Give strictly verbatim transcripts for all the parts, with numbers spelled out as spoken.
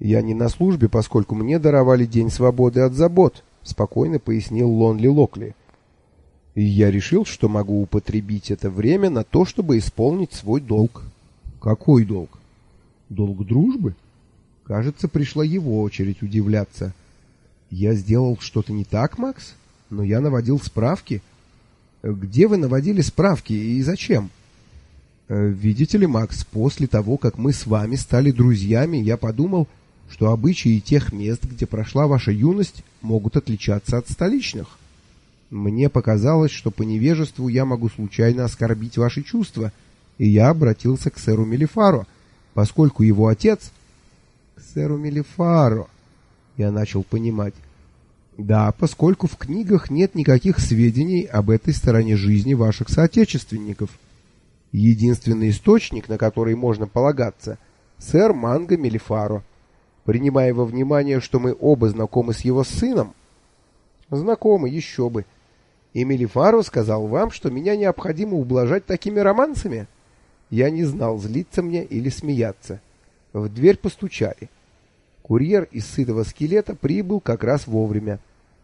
«Я не на службе, поскольку мне даровали день свободы от забот», — спокойно пояснил Лонли Локли. «И я решил, что могу употребить это время на то, чтобы исполнить свой долг». «Какой долг?» «Долг дружбы?» Кажется, пришла его очередь удивляться. «Я сделал что-то не так, Макс? Но я наводил справки». «Где вы наводили справки и зачем?» «Видите ли, Макс, после того, как мы с вами стали друзьями, я подумал, что обычаи тех мест, где прошла ваша юность, могут отличаться от столичных. Мне показалось, что по невежеству я могу случайно оскорбить ваши чувства, и я обратился к сэру Мелифаро, поскольку его отец...» «К сэру Мелифаро...» Я начал понимать. «Да, поскольку в книгах нет никаких сведений об этой стороне жизни ваших соотечественников. Единственный источник, на который можно полагаться, сэр Манго Мелифаро. Принимая во внимание, что мы оба знакомы с его сыном...» «Знакомы, еще бы. И Мелифаро сказал вам, что меня необходимо ублажать такими романсами?» Я не знал, злиться мне или смеяться. В дверь постучали. Курьер из сытого скелета прибыл как раз вовремя.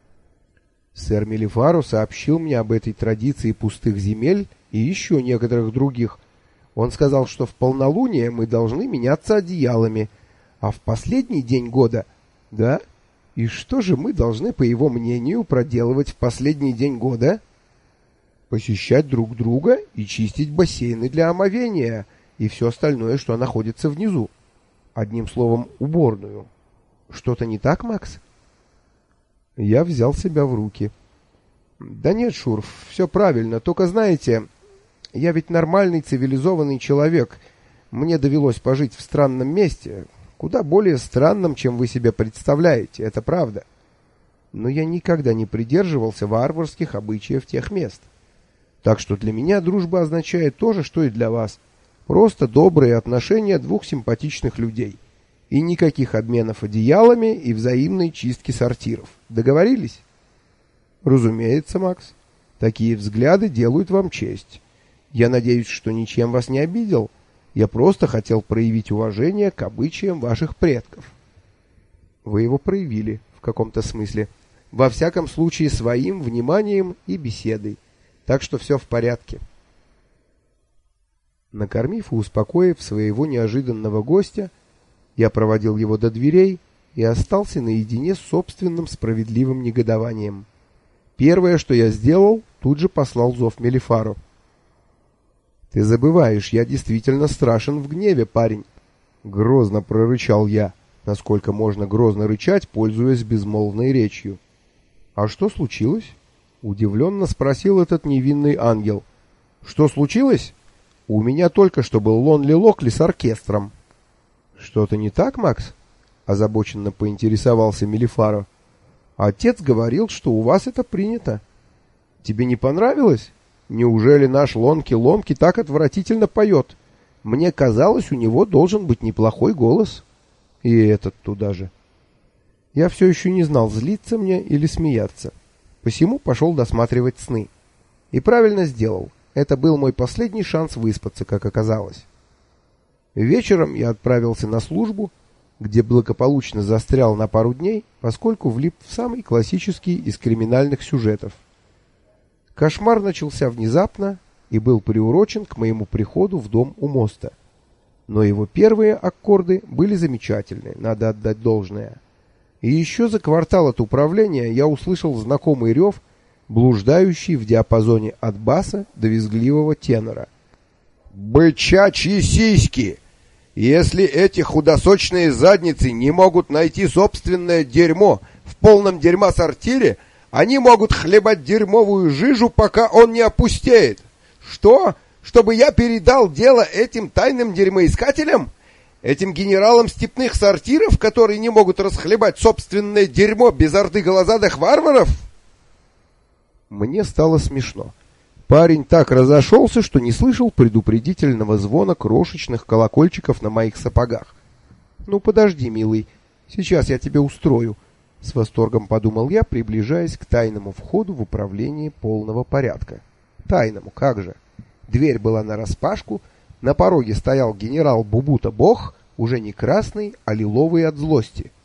Сэр Мелифаро сообщил мне об этой традиции пустых земель и еще некоторых других. Он сказал, что в полнолуние мы должны меняться одеялами, а в последний день года... Да? И что же мы должны, по его мнению, проделывать в последний день года? Посещать друг друга и чистить бассейны для омовения и все остальное, что находится внизу. Одним словом, уборную. Что-то не так, Макс? Я взял себя в руки. Да нет, Шурф, все правильно, только знаете, я ведь нормальный цивилизованный человек. Мне довелось пожить в странном месте, куда более странном, чем вы себе представляете, это правда. Но я никогда не придерживался варварских обычаев тех мест. Так что для меня дружба означает то же, что и для вас. Просто добрые отношения двух симпатичных людей. И никаких обменов одеялами и взаимной чистки сортиров. Договорились? Разумеется, Макс. Такие взгляды делают вам честь. Я надеюсь, что ничем вас не обидел. Я просто хотел проявить уважение к обычаям ваших предков. Вы его проявили в каком-то смысле. Во всяком случае, своим вниманием и беседой. Так что все в порядке. Накормив и успокоив своего неожиданного гостя, я проводил его до дверей и остался наедине с собственным справедливым негодованием. Первое, что я сделал, тут же послал зов Мелифаро. «Ты забываешь, я действительно страшен в гневе, парень!» Грозно прорычал я, насколько можно грозно рычать, пользуясь безмолвной речью. «А что случилось?» — удивленно спросил этот невинный ангел. «Что случилось? У меня только что был Лонли Локли с оркестром». «Что-то не так, Макс?» — озабоченно поинтересовался Мелифаро. «Отец говорил, что у вас это принято. Тебе не понравилось? Неужели наш Лонки-Ломки так отвратительно поет? Мне казалось, у него должен быть неплохой голос». И этот туда же. Я все еще не знал, злиться мне или смеяться. Посему пошел досматривать сны. И правильно сделал. Это был мой последний шанс выспаться, как оказалось. Вечером я отправился на службу, где благополучно застрял на пару дней, поскольку влип в самый классический из криминальных сюжетов. Кошмар начался внезапно и был приурочен к моему приходу в дом у моста. Но его первые аккорды были замечательны, надо отдать должное. И еще за квартал от управления я услышал знакомый рев, блуждающий в диапазоне от баса до визгливого тенора. «Бычачьи сиськи! Если эти худосочные задницы не могут найти собственное дерьмо в полном дерьма-сортире, они могут хлебать дерьмовую жижу, пока он не опустеет. Что? Чтобы я передал дело этим тайным дерьмоискателям? Этим генералам степных сортиров, которые не могут расхлебать собственное дерьмо без орды голозадых варваров?» Мне стало смешно. Парень так разошелся, что не слышал предупредительного звона крошечных колокольчиков на моих сапогах. «Ну подожди, милый, сейчас я тебе устрою», — с восторгом подумал я, приближаясь к тайному входу в управление полного порядка. Тайному, как же. Дверь была нараспашку, на пороге стоял генерал Бубута Бог уже не красный, а лиловый от злости.